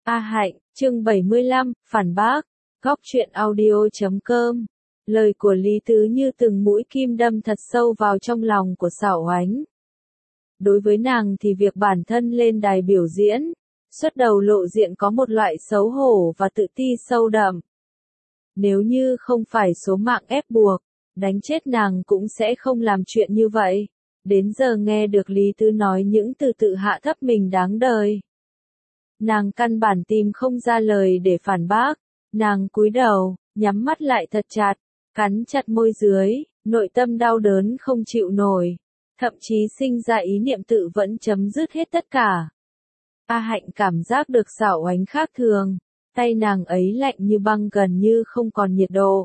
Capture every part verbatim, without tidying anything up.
A Hạnh, chương bảy mươi lăm, phản bác, góc truyện audio.com. Lời của Lý Tứ như từng mũi kim đâm thật sâu vào trong lòng của Sảo Oánh. Đối với nàng thì việc bản thân lên đài biểu diễn, xuất đầu lộ diện có một loại xấu hổ và tự ti sâu đậm. Nếu như không phải số mạng ép buộc, đánh chết nàng cũng sẽ không làm chuyện như vậy. Đến giờ nghe được Lý Tứ nói những từ tự hạ thấp mình đáng đời. Nàng căn bản tìm không ra lời để phản bác, nàng cúi đầu, nhắm mắt lại thật chặt, cắn chặt môi dưới, nội tâm đau đớn không chịu nổi, thậm chí sinh ra ý niệm tự vẫn chấm dứt hết tất cả. A Hạnh cảm giác được Sảo Oánh khác thường, tay nàng ấy lạnh như băng gần như không còn nhiệt độ.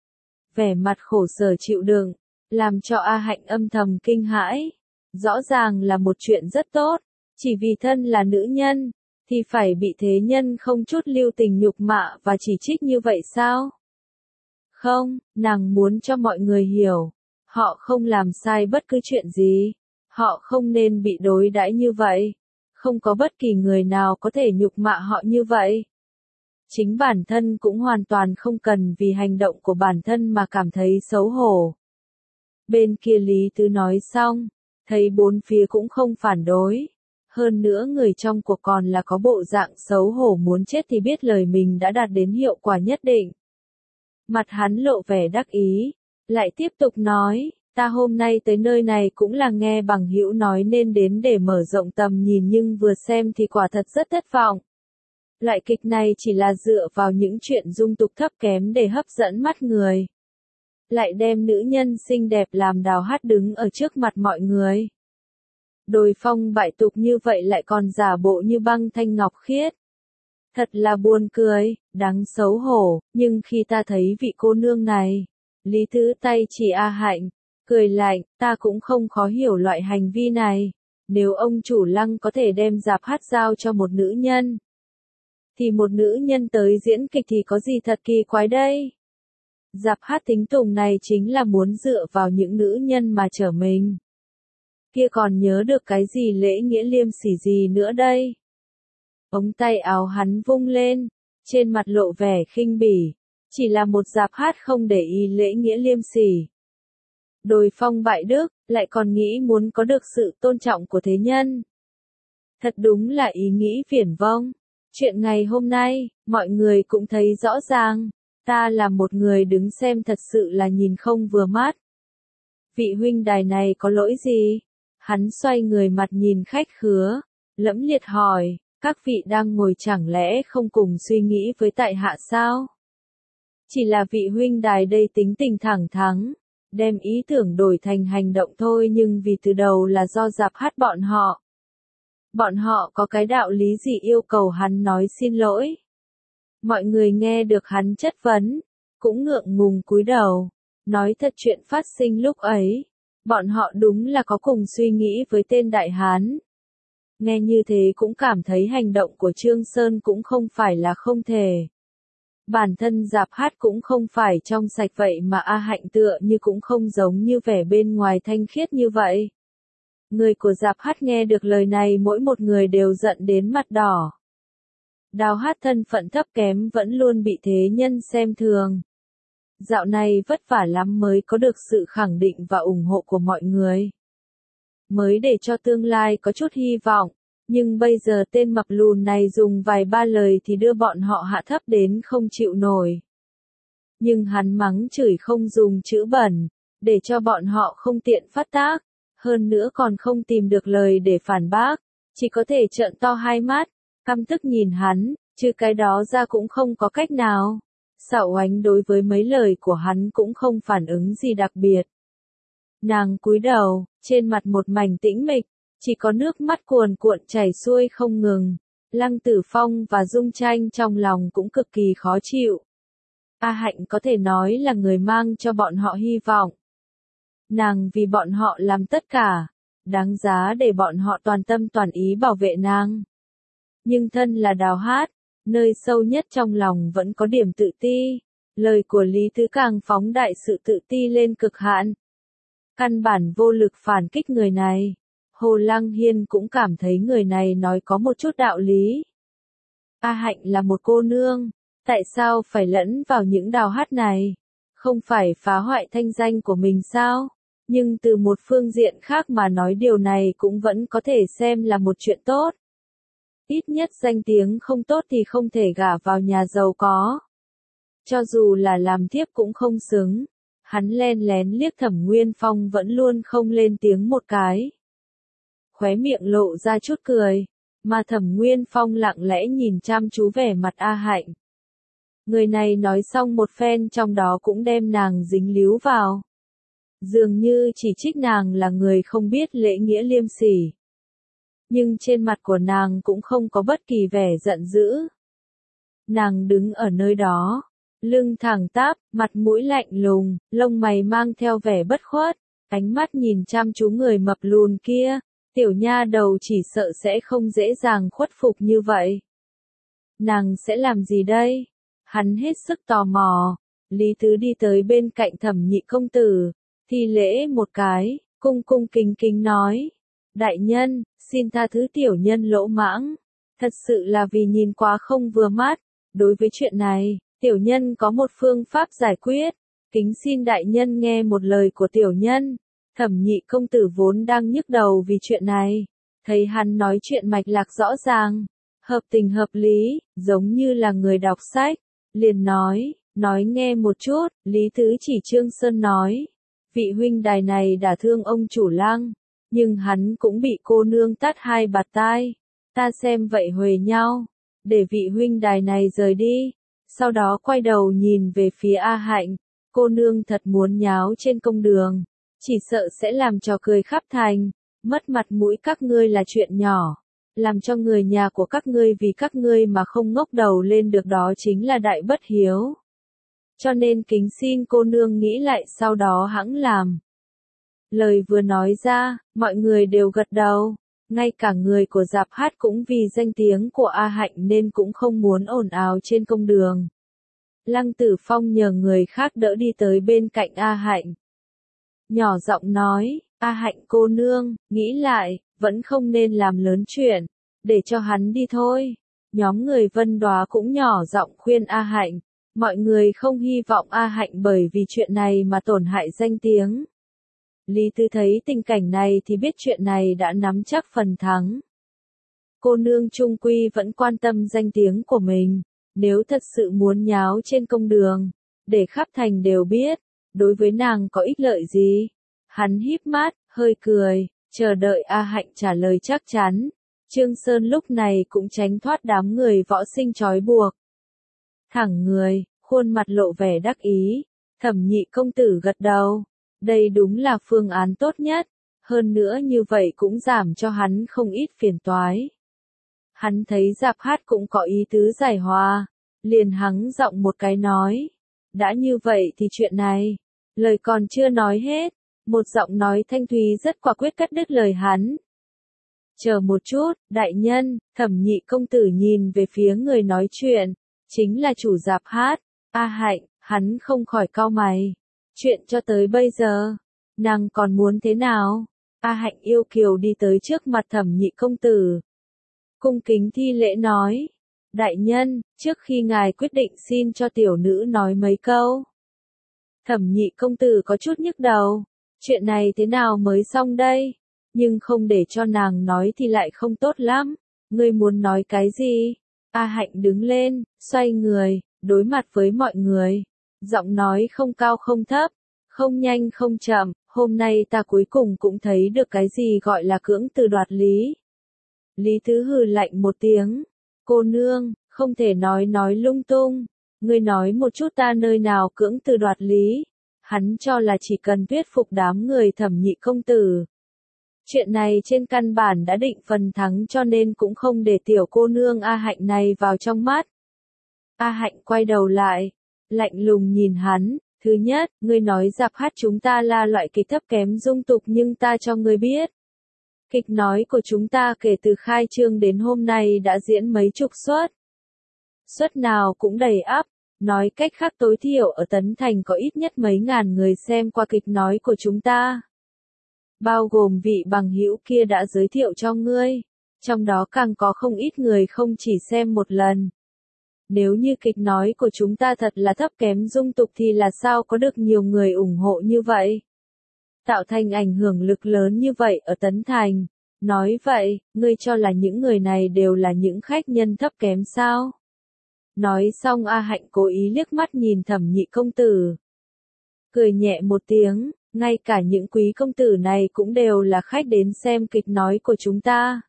Vẻ mặt khổ sở chịu đựng, làm cho A Hạnh âm thầm kinh hãi. Rõ ràng là một chuyện rất tốt, chỉ vì thân là nữ nhân, thì phải bị thế nhân không chút lưu tình nhục mạ và chỉ trích như vậy sao? Không, nàng muốn cho mọi người hiểu, họ không làm sai bất cứ chuyện gì, họ không nên bị đối đãi như vậy, không có bất kỳ người nào có thể nhục mạ họ như vậy. Chính bản thân cũng hoàn toàn không cần vì hành động của bản thân mà cảm thấy xấu hổ. Bên kia Lý Tứ nói xong, thấy bốn phía cũng không phản đối. Hơn nữa người trong cuộc còn là có bộ dạng xấu hổ muốn chết thì biết lời mình đã đạt đến hiệu quả nhất định. Mặt hắn lộ vẻ đắc ý, lại tiếp tục nói, ta hôm nay tới nơi này cũng là nghe bằng hữu nói nên đến để mở rộng tầm nhìn nhưng vừa xem thì quả thật rất thất vọng. Loại kịch này chỉ là dựa vào những chuyện dung tục thấp kém để hấp dẫn mắt người. Lại đem nữ nhân xinh đẹp làm đào hát đứng ở trước mặt mọi người. Đồi phong bại tục như vậy lại còn giả bộ như băng thanh ngọc khiết. Thật là buồn cười, đáng xấu hổ, nhưng khi ta thấy vị cô nương này, Lý Tứ tay chỉ A Hạnh, cười lạnh, ta cũng không khó hiểu loại hành vi này. Nếu ông chủ Lăng có thể đem dạp hát giao cho một nữ nhân, thì một nữ nhân tới diễn kịch thì có gì thật kỳ quái đây? Dạp hát thính tùng này chính là muốn dựa vào những nữ nhân mà trở mình. Kia còn nhớ được cái gì lễ nghĩa liêm sỉ gì nữa đây? Ống tay áo hắn vung lên, trên mặt lộ vẻ khinh bỉ, chỉ là một dạp hát không để ý lễ nghĩa liêm sỉ. Đồi phong bại đức, lại còn nghĩ muốn có được sự tôn trọng của thế nhân. Thật đúng là ý nghĩ viển vông. Chuyện ngày hôm nay, mọi người cũng thấy rõ ràng, ta là một người đứng xem thật sự là nhìn không vừa mắt. Vị huynh đài này có lỗi gì? Hắn xoay người mặt nhìn khách khứa, lẫm liệt hỏi, các vị đang ngồi chẳng lẽ không cùng suy nghĩ với tại hạ sao? Chỉ là vị huynh đài đây tính tình thẳng thắn, đem ý tưởng đổi thành hành động thôi nhưng vì từ đầu là do dạp hát bọn họ. Bọn họ có cái đạo lý gì yêu cầu hắn nói xin lỗi? Mọi người nghe được hắn chất vấn, cũng ngượng ngùng cúi đầu, nói thật chuyện phát sinh lúc ấy. Bọn họ đúng là có cùng suy nghĩ với tên đại hán. Nghe như thế cũng cảm thấy hành động của Trương Sơn cũng không phải là không thể. Bản thân dạp hát cũng không phải trong sạch vậy mà A Hạnh tựa như cũng không giống như vẻ bên ngoài thanh khiết như vậy. Người của dạp hát nghe được lời này mỗi một người đều giận đến mặt đỏ. Đào hát thân phận thấp kém vẫn luôn bị thế nhân xem thường. Dạo này vất vả lắm mới có được sự khẳng định và ủng hộ của mọi người. Mới để cho tương lai có chút hy vọng, nhưng bây giờ tên mập lùn này dùng vài ba lời thì đưa bọn họ hạ thấp đến không chịu nổi. Nhưng hắn mắng chửi không dùng chữ bẩn, để cho bọn họ không tiện phát tác, hơn nữa còn không tìm được lời để phản bác, chỉ có thể trợn to hai mắt, căm tức nhìn hắn, chứ cái đó ra cũng không có cách nào. Sảo Oánh đối với mấy lời của hắn cũng không phản ứng gì đặc biệt. Nàng cúi đầu, trên mặt một mảnh tĩnh mịch, chỉ có nước mắt cuồn cuộn chảy xuôi không ngừng. Lăng Tử Phong và Dung Tranh trong lòng cũng cực kỳ khó chịu. A Hạnh có thể nói là người mang cho bọn họ hy vọng. Nàng vì bọn họ làm tất cả, đáng giá để bọn họ toàn tâm toàn ý bảo vệ nàng. Nhưng thân là đào hát, nơi sâu nhất trong lòng vẫn có điểm tự ti. Lời của Lý Tứ càng phóng đại sự tự ti lên cực hạn. Căn bản vô lực phản kích người này. Hồ Lăng Hiên cũng cảm thấy người này nói có một chút đạo lý. A Hạnh là một cô nương, tại sao phải lẫn vào những đào hát này? Không phải phá hoại thanh danh của mình sao? Nhưng từ một phương diện khác mà nói điều này cũng vẫn có thể xem là một chuyện tốt. Ít nhất danh tiếng không tốt thì không thể gả vào nhà giàu có. Cho dù là làm thiếp cũng không xứng. Hắn len lén liếc Thẩm Nguyên Phong vẫn luôn không lên tiếng một cái. Khóe miệng lộ ra chút cười, mà Thẩm Nguyên Phong lặng lẽ nhìn chăm chú vẻ mặt A Hạnh. Người này nói xong một phen trong đó cũng đem nàng dính líu vào. Dường như chỉ trích nàng là người không biết lễ nghĩa liêm sỉ. Nhưng trên mặt của nàng cũng không có bất kỳ vẻ giận dữ. Nàng đứng ở nơi đó, lưng thẳng tắp, mặt mũi lạnh lùng, lông mày mang theo vẻ bất khuất, ánh mắt nhìn chăm chú người mập lùn kia, tiểu nha đầu chỉ sợ sẽ không dễ dàng khuất phục như vậy. Nàng sẽ làm gì đây? Hắn hết sức tò mò. Lý Tứ đi tới bên cạnh Thẩm Nhị công tử, thi lễ một cái, cung cung kính kính nói: Đại nhân, xin tha thứ tiểu nhân lỗ mãng, thật sự là vì nhìn quá không vừa mắt. Đối với chuyện này, tiểu nhân có một phương pháp giải quyết, kính xin đại nhân nghe một lời của tiểu nhân. Thẩm Nhị công tử vốn đang nhức đầu vì chuyện này, thấy hắn nói chuyện mạch lạc rõ ràng, hợp tình hợp lý, giống như là người đọc sách, liền nói, nói nghe một chút. Lý Tứ chỉ Trương Sơn nói, vị huynh đài này đã thương ông chủ Lăng, nhưng hắn cũng bị cô nương tát hai bạt tai, ta xem vậy huề nhau, để vị huynh đài này rời đi. Sau đó quay đầu nhìn về phía A Hạnh, cô nương thật muốn nháo trên công đường, chỉ sợ sẽ làm trò cười khắp thành, mất mặt mũi các ngươi là chuyện nhỏ, làm cho người nhà của các ngươi vì các ngươi mà không ngóc đầu lên được đó chính là đại bất hiếu. Cho nên kính xin cô nương nghĩ lại sau đó hẵng làm. Lời vừa nói ra, mọi người đều gật đầu, ngay cả người của dạp hát cũng vì danh tiếng của A Hạnh nên cũng không muốn ồn ào trên công đường. Lăng Tử Phong nhờ người khác đỡ đi tới bên cạnh A Hạnh. Nhỏ giọng nói, A Hạnh cô nương, nghĩ lại, vẫn không nên làm lớn chuyện, để cho hắn đi thôi. Nhóm người Vân Đoá cũng nhỏ giọng khuyên A Hạnh, mọi người không hy vọng A Hạnh bởi vì chuyện này mà tổn hại danh tiếng. Lý Tư thấy tình cảnh này thì biết chuyện này đã nắm chắc phần thắng. Cô nương trung quy vẫn quan tâm danh tiếng của mình, nếu thật sự muốn nháo trên công đường, để khắp thành đều biết, đối với nàng có ích lợi gì? Hắn híp mắt, hơi cười, chờ đợi A Hạnh trả lời chắc chắn. Trương Sơn lúc này cũng tránh thoát đám người võ sinh trói buộc. Thẳng người, khuôn mặt lộ vẻ đắc ý, Thẩm Nhị công tử gật đầu. Đây đúng là phương án tốt nhất, hơn nữa như vậy cũng giảm cho hắn không ít phiền toái. Hắn thấy dạp hát cũng có ý tứ giải hòa, liền hắng giọng một cái nói. Đã như vậy thì chuyện này, lời còn chưa nói hết, một giọng nói thanh thúy rất quả quyết cắt đứt lời hắn. Chờ một chút, đại nhân. Thẩm Nhị công tử nhìn về phía người nói chuyện, chính là chủ dạp hát, A Hạnh. Hắn không khỏi cau mày. Chuyện cho tới bây giờ, nàng còn muốn thế nào? A Hạnh yêu kiều đi tới trước mặt Thẩm Nhị công tử, cung kính thi lễ nói, đại nhân, trước khi ngài quyết định xin cho tiểu nữ nói mấy câu. Thẩm Nhị công tử có chút nhức đầu, chuyện này thế nào mới xong đây? Nhưng không để cho nàng nói thì lại không tốt lắm. Ngươi muốn nói cái gì? A Hạnh đứng lên, xoay người, đối mặt với mọi người. Giọng nói không cao không thấp, không nhanh không chậm, hôm nay ta cuối cùng cũng thấy được cái gì gọi là cưỡng từ đoạt lý. Lý Tứ hừ lạnh một tiếng, cô nương, không thể nói nói lung tung, ngươi nói một chút ta nơi nào cưỡng từ đoạt lý. Hắn cho là chỉ cần thuyết phục đám người Thẩm Nhị công tử. Chuyện này trên căn bản đã định phần thắng cho nên cũng không để tiểu cô nương A Hạnh này vào trong mắt. A Hạnh quay đầu lại, lạnh lùng nhìn hắn, thứ nhất, ngươi nói dạp hát chúng ta là loại kịch thấp kém dung tục nhưng ta cho ngươi biết. Kịch nói của chúng ta kể từ khai trương đến hôm nay đã diễn mấy chục suất. Suất nào cũng đầy ắp, nói cách khác tối thiểu ở Tấn Thành có ít nhất mấy ngàn người xem qua kịch nói của chúng ta. Bao gồm vị bằng hữu kia đã giới thiệu cho ngươi. Trong đó càng có không ít người không chỉ xem một lần. Nếu như kịch nói của chúng ta thật là thấp kém dung tục thì là sao có được nhiều người ủng hộ như vậy? Tạo thành ảnh hưởng lực lớn như vậy ở Tấn Thành. Nói vậy, ngươi cho là những người này đều là những khách nhân thấp kém sao? Nói xong A Hạnh cố ý liếc mắt nhìn Thẩm Nhị công tử. Cười nhẹ một tiếng, ngay cả những quý công tử này cũng đều là khách đến xem kịch nói của chúng ta.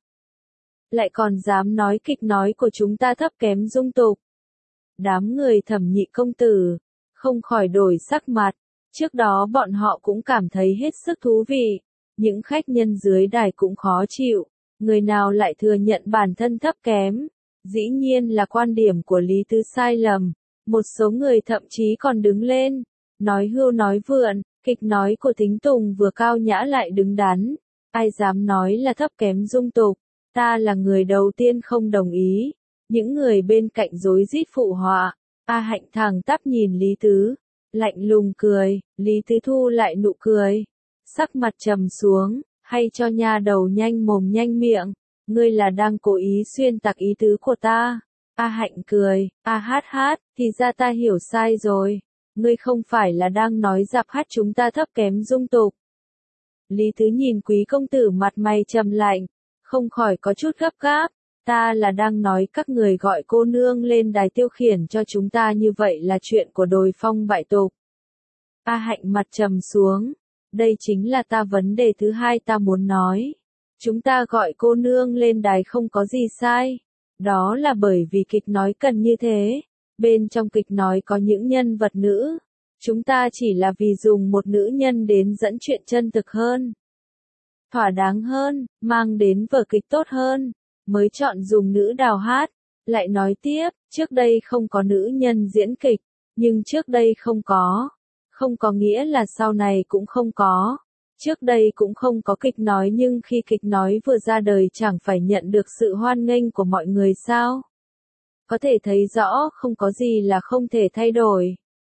Lại còn dám nói kịch nói của chúng ta thấp kém dung tục. Đám người Thẩm Nhị công tử không khỏi đổi sắc mặt, trước đó bọn họ cũng cảm thấy hết sức thú vị, những khách nhân dưới đài cũng khó chịu, người nào lại thừa nhận bản thân thấp kém, dĩ nhiên là quan điểm của Lý Tứ sai lầm, một số người thậm chí còn đứng lên, nói hưu nói vượn, kịch nói của Thính Tùng vừa cao nhã lại đứng đắn, ai dám nói là thấp kém dung tục, ta là người đầu tiên không đồng ý. Những người bên cạnh rối rít phụ họa, A Hạnh thẳng tắp nhìn Lý Tứ, lạnh lùng cười, Lý Tứ thu lại nụ cười, sắc mặt trầm xuống, hay cho nha đầu nhanh mồm nhanh miệng, ngươi là đang cố ý xuyên tạc ý tứ của ta. A Hạnh cười, a hát hát, thì ra ta hiểu sai rồi, ngươi không phải là đang nói giặc hát chúng ta thấp kém dung tục. Lý Tứ nhìn quý công tử mặt mày trầm lạnh, không khỏi có chút gấp gáp. Ta là đang nói các người gọi cô nương lên đài tiêu khiển cho chúng ta như vậy là chuyện của đồi phong bại tục. A Hạnh mặt trầm xuống. Đây chính là ta vấn đề thứ hai ta muốn nói. Chúng ta gọi cô nương lên đài không có gì sai. Đó là bởi vì kịch nói cần như thế. Bên trong kịch nói có những nhân vật nữ. Chúng ta chỉ là vì dùng một nữ nhân đến dẫn chuyện chân thực hơn. Thỏa đáng hơn, mang đến vở kịch tốt hơn. Mới chọn dùng nữ đào hát, lại nói tiếp, trước đây không có nữ nhân diễn kịch, nhưng trước đây không có, không có nghĩa là sau này cũng không có, trước đây cũng không có kịch nói nhưng khi kịch nói vừa ra đời chẳng phải nhận được sự hoan nghênh của mọi người sao? Có thể thấy rõ không có gì là không thể thay đổi.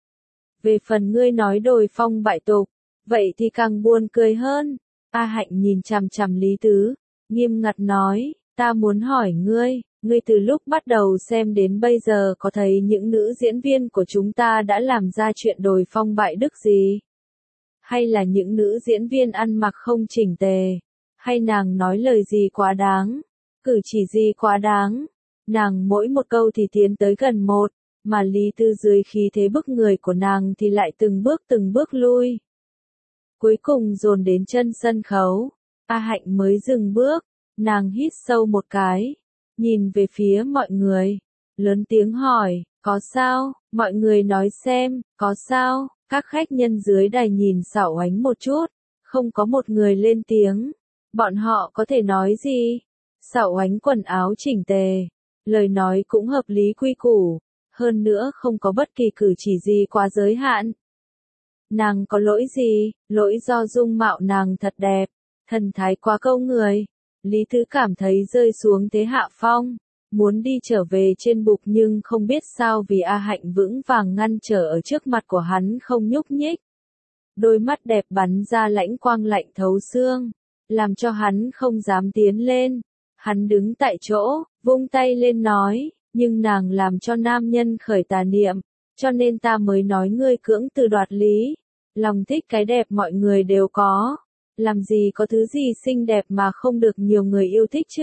Về phần ngươi nói đồi phong bại tục, vậy thì càng buồn cười hơn, A Hạnh nhìn chằm chằm Lý Tứ, nghiêm ngặt nói. Ta muốn hỏi ngươi, ngươi từ lúc bắt đầu xem đến bây giờ có thấy những nữ diễn viên của chúng ta đã làm ra chuyện đồi phong bại đức gì? Hay là những nữ diễn viên ăn mặc không chỉnh tề? Hay nàng nói lời gì quá đáng? Cử chỉ gì quá đáng? Nàng mỗi một câu thì tiến tới gần một, mà Lý Tư dưới khí thế bức người của nàng thì lại từng bước từng bước lui. Cuối cùng dồn đến chân sân khấu, A Hạnh mới dừng bước. Nàng hít sâu một cái, nhìn về phía mọi người, lớn tiếng hỏi, có sao, mọi người nói xem, có sao, các khách nhân dưới đài nhìn Sảo Oánh một chút, không có một người lên tiếng, bọn họ có thể nói gì, Sảo Oánh quần áo chỉnh tề, lời nói cũng hợp lý quy củ, hơn nữa không có bất kỳ cử chỉ gì quá giới hạn. Nàng có lỗi gì, lỗi do dung mạo nàng thật đẹp, thần thái quá câu người. Lý Tứ cảm thấy rơi xuống thế hạ phong, muốn đi trở về trên bục nhưng không biết sao vì A Hạnh vững vàng ngăn trở ở trước mặt của hắn không nhúc nhích. Đôi mắt đẹp bắn ra lãnh quang lạnh thấu xương, làm cho hắn không dám tiến lên. Hắn đứng tại chỗ, vung tay lên nói, nhưng nàng làm cho nam nhân khởi tà niệm, cho nên ta mới nói ngươi cưỡng từ đoạt lý. Lòng thích cái đẹp mọi người đều có. Làm gì có thứ gì xinh đẹp mà không được nhiều người yêu thích chứ?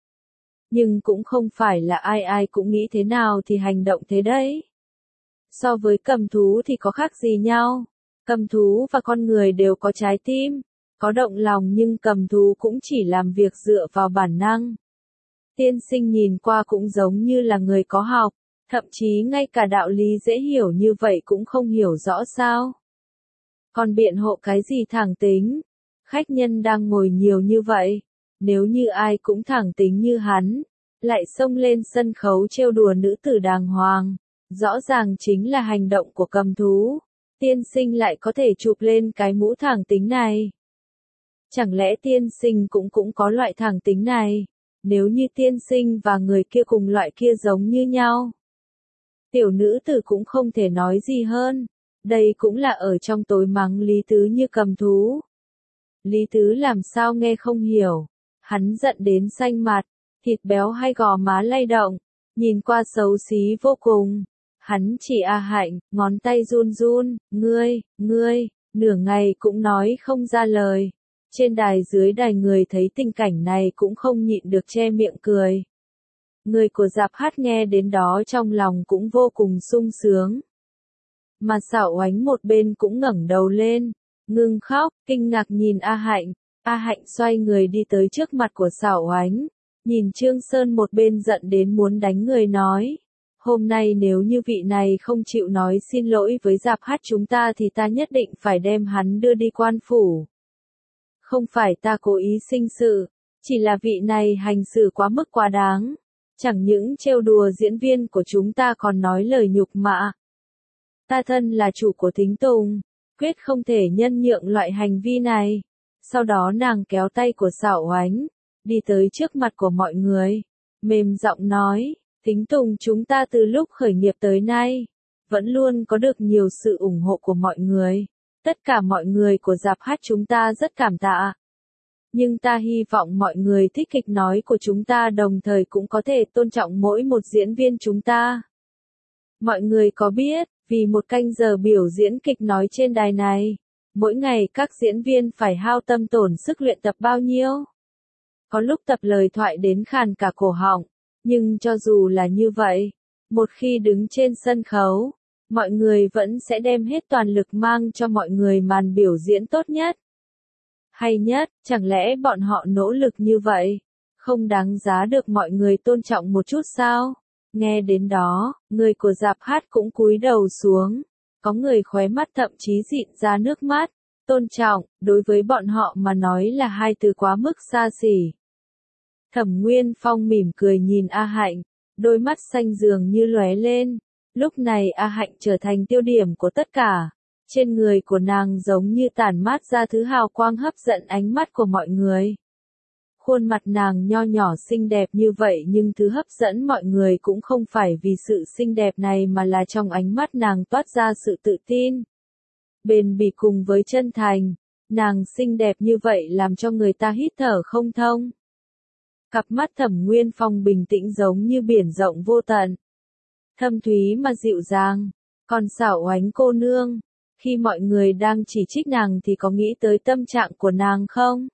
Nhưng cũng không phải là ai ai cũng nghĩ thế nào thì hành động thế đấy. So với cầm thú thì có khác gì nhau? Cầm thú và con người đều có trái tim, có động lòng nhưng cầm thú cũng chỉ làm việc dựa vào bản năng. Tiên sinh nhìn qua cũng giống như là người có học, thậm chí ngay cả đạo lý dễ hiểu như vậy cũng không hiểu rõ sao. Còn biện hộ cái gì thẳng tính? Khách nhân đang ngồi nhiều như vậy, nếu như ai cũng thẳng tính như hắn, lại xông lên sân khấu trêu đùa nữ tử đàng hoàng, rõ ràng chính là hành động của cầm thú, tiên sinh lại có thể chụp lên cái mũ thẳng tính này. Chẳng lẽ tiên sinh cũng cũng có loại thẳng tính này, nếu như tiên sinh và người kia cùng loại kia giống như nhau? Tiểu nữ tử cũng không thể nói gì hơn, đây cũng là ở trong tối mắng Lý Tứ như cầm thú. Lý Tứ làm sao nghe không hiểu, Hắn giận đến xanh mặt, thịt béo hay gò má lay động, nhìn qua xấu xí vô cùng. Hắn chỉ A Hạnh, ngón tay run run, ngươi, ngươi, nửa ngày cũng nói không ra lời. Trên đài dưới đài người thấy tình cảnh này cũng không nhịn được che miệng cười. Người của dạp hát nghe đến đó trong lòng cũng vô cùng sung sướng. Mà Sảo Oánh một bên cũng ngẩng đầu lên, ngừng khóc, kinh ngạc nhìn A Hạnh. A Hạnh xoay người đi tới trước mặt của Sảo Oánh, nhìn Trương Sơn một bên giận đến muốn đánh người nói. Hôm nay nếu như vị này không chịu nói xin lỗi với dạp hát chúng ta thì ta nhất định phải đem hắn đưa đi quan phủ. Không phải ta cố ý sinh sự, chỉ là vị này hành xử quá mức quá đáng. Chẳng những trêu đùa diễn viên của chúng ta còn nói lời nhục mạ. Ta thân là chủ của Thính Tùng, quyết không thể nhân nhượng loại hành vi này. Sau đó nàng kéo tay của Sảo Oánh, đi tới trước mặt của mọi người, mềm giọng nói, Thính Tùng chúng ta từ lúc khởi nghiệp tới nay, vẫn luôn có được nhiều sự ủng hộ của mọi người. Tất cả mọi người của dạp hát chúng ta rất cảm tạ. Nhưng ta hy vọng mọi người thích kịch nói của chúng ta đồng thời cũng có thể tôn trọng mỗi một diễn viên chúng ta. Mọi người có biết, vì một canh giờ biểu diễn kịch nói trên đài này, mỗi ngày các diễn viên phải hao tâm tổn sức luyện tập bao nhiêu? Có lúc tập lời thoại đến khàn cả cổ họng, nhưng cho dù là như vậy, một khi đứng trên sân khấu, mọi người vẫn sẽ đem hết toàn lực mang cho mọi người màn biểu diễn tốt nhất. Hay nhất, chẳng lẽ bọn họ nỗ lực như vậy, không đáng giá được mọi người tôn trọng một chút sao? Nghe đến đó, người của dạp hát cũng cúi đầu xuống, có người khóe mắt thậm chí dịn ra nước mắt. Tôn trọng, đối với bọn họ mà nói là hai từ quá mức xa xỉ. Thẩm Nguyên Phong mỉm cười nhìn A Hạnh, đôi mắt xanh dường như lóe lên. Lúc này A Hạnh trở thành tiêu điểm của tất cả. Trên người của nàng giống như tản mát ra thứ hào quang hấp dẫn ánh mắt của mọi người. Khuôn mặt nàng nho nhỏ xinh đẹp như vậy nhưng thứ hấp dẫn mọi người cũng không phải vì sự xinh đẹp này mà là trong ánh mắt nàng toát ra sự tự tin. Bền bỉ cùng với chân thành, nàng xinh đẹp như vậy làm cho người ta hít thở không thông. Cặp mắt Thẩm Nguyên Phong bình tĩnh giống như biển rộng vô tận. Thâm thúy mà dịu dàng, còn Sảo Oánh cô nương, khi mọi người đang chỉ trích nàng thì có nghĩ tới tâm trạng của nàng không?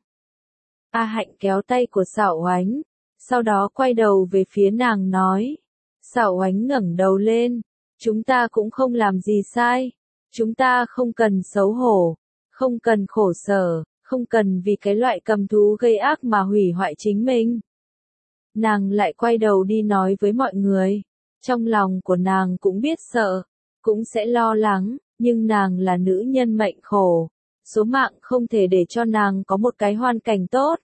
A Hạnh kéo tay của Sảo Oánh, sau đó quay đầu về phía nàng nói. Sảo Oánh ngẩng đầu lên, chúng ta cũng không làm gì sai. Chúng ta không cần xấu hổ, không cần khổ sở, không cần vì cái loại cầm thú gây ác mà hủy hoại chính mình. Nàng lại quay đầu đi nói với mọi người, trong lòng của nàng cũng biết sợ, cũng sẽ lo lắng, nhưng nàng là nữ nhân mệnh khổ. Số mạng không thể để cho nàng có một cái hoàn cảnh tốt.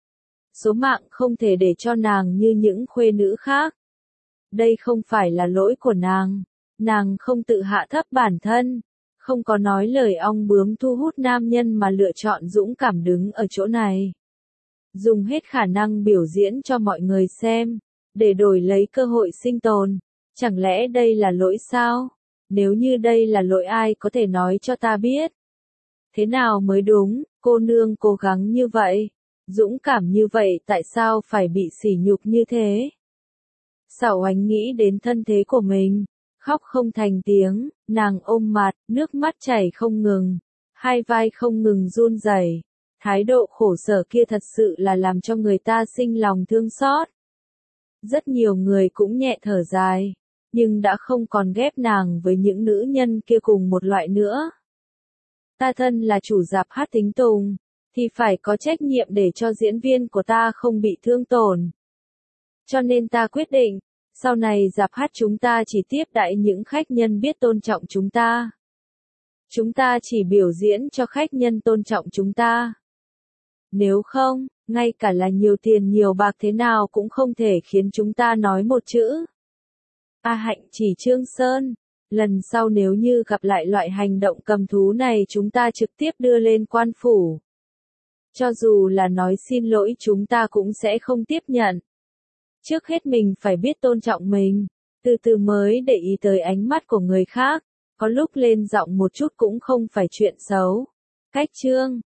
Số mạng không thể để cho nàng như những khuê nữ khác. Đây không phải là lỗi của nàng, nàng không tự hạ thấp bản thân. Không có nói lời ong bướm thu hút nam nhân mà lựa chọn dũng cảm đứng ở chỗ này. Dùng hết khả năng biểu diễn cho mọi người xem, để đổi lấy cơ hội sinh tồn. Chẳng lẽ đây là lỗi sao? Nếu như đây là lỗi ai có thể nói cho ta biết. Thế nào mới đúng, cô nương cố gắng như vậy, dũng cảm như vậy tại sao phải bị sỉ nhục như thế? Sảo Oánh nghĩ đến thân thế của mình. Khóc không thành tiếng, nàng ôm mặt, nước mắt chảy không ngừng, hai vai không ngừng run rẩy. Thái độ khổ sở kia thật sự là làm cho người ta sinh lòng thương xót. Rất nhiều người cũng nhẹ thở dài, nhưng đã không còn ghép nàng với những nữ nhân kia cùng một loại nữa. Ta thân là chủ dạp hát Thính Tùng, thì phải có trách nhiệm để cho diễn viên của ta không bị thương tổn. Cho nên ta quyết định, sau này dạp hát chúng ta chỉ tiếp đãi những khách nhân biết tôn trọng chúng ta. Chúng ta chỉ biểu diễn cho khách nhân tôn trọng chúng ta. Nếu không, ngay cả là nhiều tiền nhiều bạc thế nào cũng không thể khiến chúng ta nói một chữ. A Hạnh chỉ Trương Sơn, lần sau nếu như gặp lại loại hành động cầm thú này chúng ta trực tiếp đưa lên quan phủ. Cho dù là nói xin lỗi chúng ta cũng sẽ không tiếp nhận. Trước hết mình phải biết tôn trọng mình, từ từ mới để ý tới ánh mắt của người khác, có lúc lên giọng một chút cũng không phải chuyện xấu. Cách chương